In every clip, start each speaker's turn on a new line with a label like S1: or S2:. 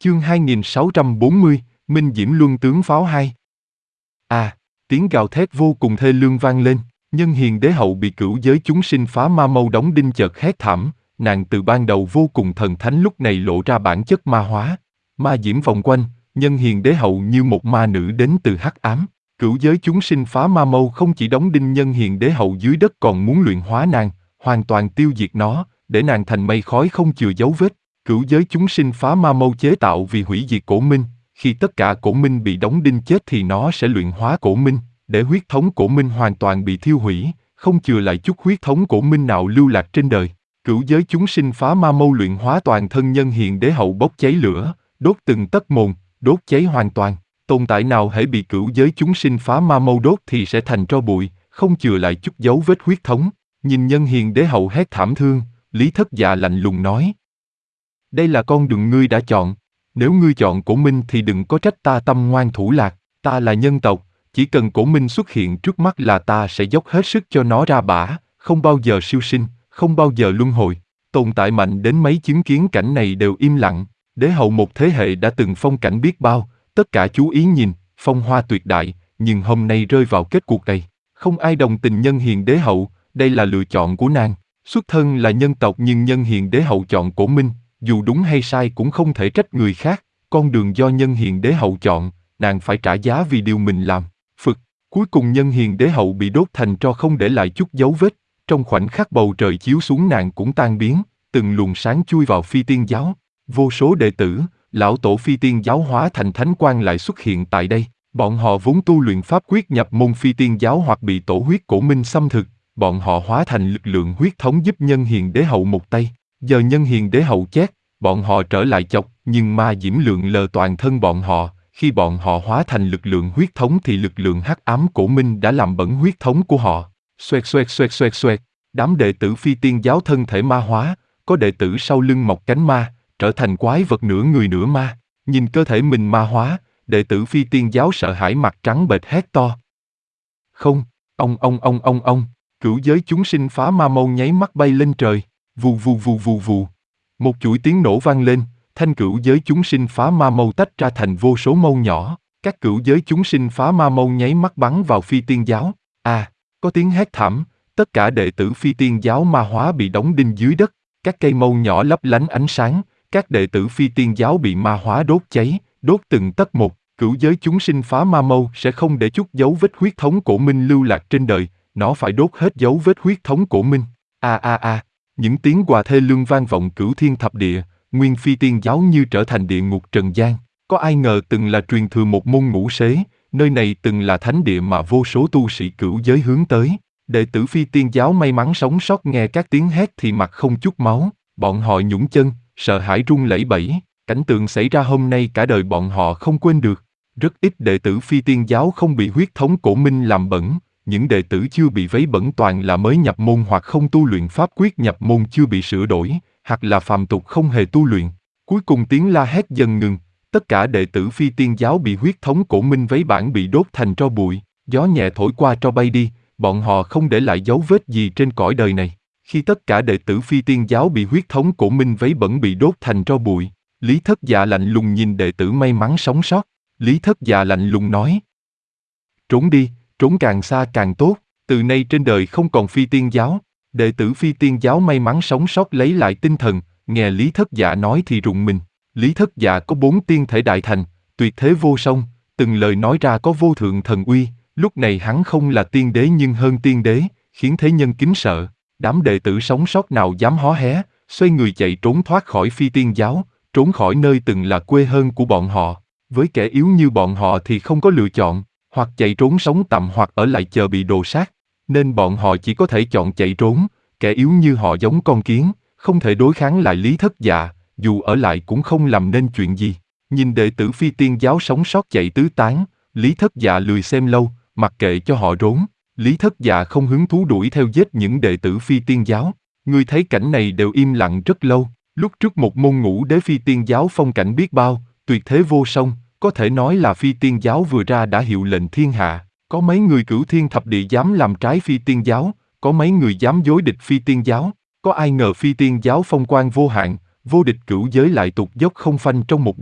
S1: Chương 2640, Minh Diễm Luân Tướng Pháo 2. Tiếng gào thét vô cùng thê lương vang lên, Nhân Hiền Đế Hậu bị cửu giới chúng sinh phá ma mâu đóng đinh chợt hét thảm, nàng từ ban đầu vô cùng thần thánh lúc này lộ ra bản chất ma hóa. Ma diễm vòng quanh, Nhân Hiền Đế Hậu như một ma nữ đến từ hắc ám. Cửu giới chúng sinh phá ma mâu không chỉ đóng đinh Nhân Hiền Đế Hậu dưới đất còn muốn luyện hóa nàng, hoàn toàn tiêu diệt nó, để nàng thành mây khói không chừa dấu vết. Cửu giới chúng sinh phá ma mâu chế tạo vì hủy diệt Cổ Minh, khi tất cả Cổ Minh bị đóng đinh chết thì nó sẽ luyện hóa Cổ Minh, để huyết thống Cổ Minh hoàn toàn bị thiêu hủy, không chừa lại chút huyết thống Cổ Minh nào lưu lạc trên đời. Cửu giới chúng sinh phá ma mâu luyện hóa toàn thân Nhân Hiền Đế Hậu bốc cháy lửa, đốt từng tấc mồn, đốt cháy hoàn toàn. Tồn tại nào hễ bị cửu giới chúng sinh phá ma mâu đốt thì sẽ thành tro bụi, không chừa lại chút dấu vết huyết thống. Nhìn Nhân Hiền Đế Hậu hét thảm thương, Lý Thất Dạ lạnh lùng nói: đây là con đường ngươi đã chọn, nếu ngươi chọn Cổ Minh thì đừng có trách ta tâm ngoan thủ lạc, ta là nhân tộc, chỉ cần Cổ Minh xuất hiện trước mắt là ta sẽ dốc hết sức cho nó ra bả, không bao giờ siêu sinh, không bao giờ luân hồi. Tồn tại mạnh đến mấy chứng kiến cảnh này đều im lặng, Đế Hậu một thế hệ đã từng phong cảnh biết bao, tất cả chú ý nhìn, phong hoa tuyệt đại, nhưng hôm nay rơi vào kết cuộc này. Không ai đồng tình Nhân Hiền Đế Hậu, đây là lựa chọn của nàng. Xuất thân là nhân tộc nhưng Nhân Hiền Đế Hậu chọn Cổ Minh, dù đúng hay sai cũng không thể trách người khác, con đường do Nhân Hiền Đế Hậu chọn, nàng phải trả giá vì điều mình làm. Cuối cùng Nhân Hiền Đế Hậu bị đốt thành tro không để lại chút dấu vết, trong khoảnh khắc bầu trời chiếu xuống nàng cũng tan biến, từng luồng sáng chui vào Phi Tiên Giáo. Vô số đệ tử, lão tổ Phi Tiên Giáo hóa thành thánh quang lại xuất hiện tại đây, bọn họ vốn tu luyện pháp quyết nhập môn Phi Tiên Giáo hoặc bị tổ huyết Cổ Minh xâm thực, bọn họ hóa thành lực lượng huyết thống giúp Nhân Hiền Đế Hậu một tay. Giờ Nhân Hiền Đế Hậu chết, bọn họ trở lại chọc, nhưng ma diễm lượn lờ toàn thân bọn họ, khi bọn họ hóa thành lực lượng huyết thống thì lực lượng hắc ám Cổ Minh đã làm bẩn huyết thống của họ. Xoẹt xoẹt xoẹt xoẹt xoẹt, đám đệ tử Phi Tiên Giáo thân thể ma hóa, có đệ tử sau lưng mọc cánh ma, trở thành quái vật nửa người nửa ma. Nhìn cơ thể mình ma hóa, đệ tử Phi Tiên Giáo sợ hãi mặt trắng bệch hét to: không, ông, cửu giới chúng sinh phá ma mâu nháy mắt bay lên trời, vù vù vù vù vù. Một chuỗi tiếng nổ vang lên, thanh cửu giới chúng sinh phá ma mâu tách ra thành vô số mâu nhỏ, các cửu giới chúng sinh phá ma mâu nháy mắt bắn vào Phi Tiên Giáo. Có tiếng hét thảm, tất cả đệ tử Phi Tiên Giáo ma hóa bị đóng đinh dưới đất, các cây mâu nhỏ lấp lánh ánh sáng, các đệ tử Phi Tiên Giáo bị ma hóa đốt cháy, đốt từng tấc một. Cửu giới chúng sinh phá ma mâu sẽ không để chút dấu vết huyết thống Cổ Minh lưu lạc trên đời, nó phải đốt hết dấu vết huyết thống Cổ Minh. Những tiếng gào thê lương vang vọng cửu thiên thập địa, nguyên Phi Tiên Giáo như trở thành địa ngục trần gian. Có ai ngờ từng là truyền thừa một môn ngũ xế, nơi này từng là thánh địa mà vô số tu sĩ cửu giới hướng tới. Đệ tử Phi Tiên Giáo may mắn sống sót nghe các tiếng hét thì mặt không chút máu, bọn họ nhũn chân, sợ hãi run lẩy bẩy. Cảnh tượng xảy ra hôm nay cả đời bọn họ không quên được. Rất ít đệ tử Phi Tiên Giáo không bị huyết thống Cổ Minh làm bẩn, những đệ tử chưa bị vấy bẩn toàn là mới nhập môn hoặc không tu luyện pháp quyết nhập môn chưa bị sửa đổi, hoặc là phàm tục không hề tu luyện. Cuối cùng tiếng la hét dần ngừng, tất cả đệ tử Phi Tiên Giáo bị huyết thống Cổ Minh vấy bẩn bị đốt thành tro bụi, gió nhẹ thổi qua tro bay đi, bọn họ không để lại dấu vết gì trên cõi đời này. Khi tất cả đệ tử Phi Tiên Giáo bị huyết thống Cổ Minh vấy bẩn bị đốt thành tro bụi, Lý Thất Dạ lạnh lùng nhìn đệ tử may mắn sống sót. Lý Thất Dạ lạnh lùng nói: trốn đi, trốn càng xa càng tốt, từ nay trên đời không còn Phi Tiên Giáo. Đệ tử Phi Tiên Giáo may mắn sống sót lấy lại tinh thần, nghe Lý Thất Dạ nói thì rùng mình. Lý Thất Dạ có 4 tiên thể đại thành, tuyệt thế vô song, từng lời nói ra có vô thượng thần uy, lúc này hắn không là tiên đế nhưng hơn tiên đế, khiến thế nhân kính sợ. Đám đệ tử sống sót nào dám hó hé, xoay người chạy trốn thoát khỏi Phi Tiên Giáo, trốn khỏi nơi từng là quê hương của bọn họ. Với kẻ yếu như bọn họ thì không có lựa chọn, hoặc chạy trốn sống tạm hoặc ở lại chờ bị đồ sát, nên bọn họ chỉ có thể chọn chạy trốn. Kẻ yếu như họ giống con kiến, không thể đối kháng lại Lý Thất Dạ, dù ở lại cũng không làm nên chuyện gì. Nhìn đệ tử Phi Tiên Giáo sống sót chạy tứ tán, Lý Thất Dạ lười xem lâu, mặc kệ cho họ trốn. Lý Thất Dạ không hứng thú đuổi theo giết những đệ tử Phi Tiên Giáo. Người thấy cảnh này đều im lặng rất lâu. Lúc trước một môn ngũ đế Phi Tiên Giáo phong cảnh biết bao, tuyệt thế vô song, có thể nói là Phi Tiên Giáo vừa ra đã hiệu lệnh thiên hạ. Có mấy người cửu thiên thập địa dám làm trái Phi Tiên Giáo, có mấy người dám đối địch Phi Tiên Giáo. Có ai ngờ Phi Tiên Giáo phong quang vô hạn, vô địch cửu giới lại tụt dốc không phanh trong một đêm,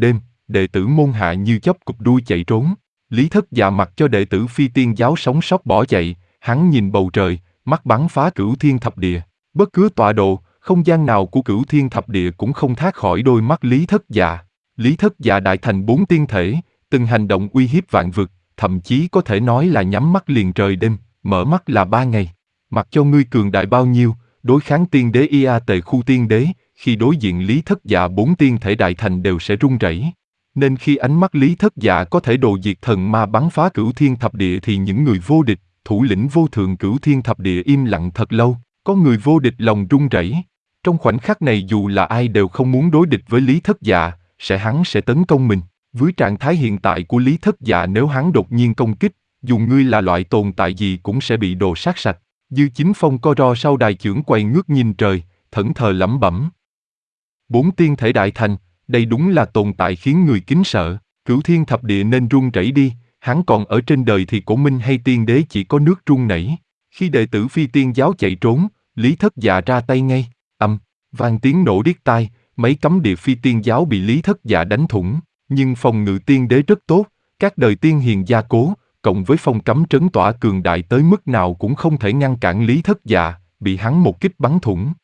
S1: đệ tử môn hạ như chớp cụp đuôi chạy trốn. Lý Thất Dạ mặc cho đệ tử Phi Tiên giáo sống sót bỏ chạy, hắn nhìn bầu trời, mắt bắn phá cửu thiên thập địa. Bất cứ tọa độ, không gian nào của cửu thiên thập địa cũng không thoát khỏi đôi mắt Lý Thất Dạ. Lý Thất Dạ đại thành 4 tiên thể, từng hành động uy hiếp vạn vực, thậm chí có thể nói là nhắm mắt liền trời đêm, mở mắt là 3 ngày. Mặc cho ngươi cường đại bao nhiêu, đối kháng tiên đế Ia Tề Khu tiên đế, khi đối diện Lý Thất Dạ 4 tiên thể đại thành đều sẽ run rẩy. Nên khi ánh mắt Lý Thất Dạ có thể đồ diệt thần ma bắn phá cửu thiên thập địa thì những người vô địch, thủ lĩnh vô thượng cửu thiên thập địa im lặng thật lâu, có người vô địch lòng run rẩy. Trong khoảnh khắc này dù là ai đều không muốn đối địch với Lý Thất Dạ, hắn sẽ tấn công mình. Với trạng thái hiện tại của Lý Thất Dạ nếu hắn đột nhiên công kích, dù ngươi là loại tồn tại gì cũng sẽ bị đồ sát sạch. Dư Chính Phong co ro sau đài chưởng quay ngước nhìn trời, thẫn thờ lẩm bẩm. 4 tiên thể đại thành, đây đúng là tồn tại khiến người kính sợ. Cửu thiên thập địa nên run rẩy đi, hắn còn ở trên đời thì cổ minh hay tiên đế chỉ có nước run nảy. Khi đệ tử Phi Tiên giáo chạy trốn, Lý Thất Dạ ra tay ngay, vang tiếng nổ điếc tai, mấy cấm địa Phi Tiên giáo bị Lý Thất Dạ đánh thủng, nhưng phòng ngự tiên đế rất tốt, các đời tiên hiền gia cố, cộng với phong cấm trấn tỏa cường đại tới mức nào cũng không thể ngăn cản Lý Thất Dạ, bị hắn một kích bắn thủng.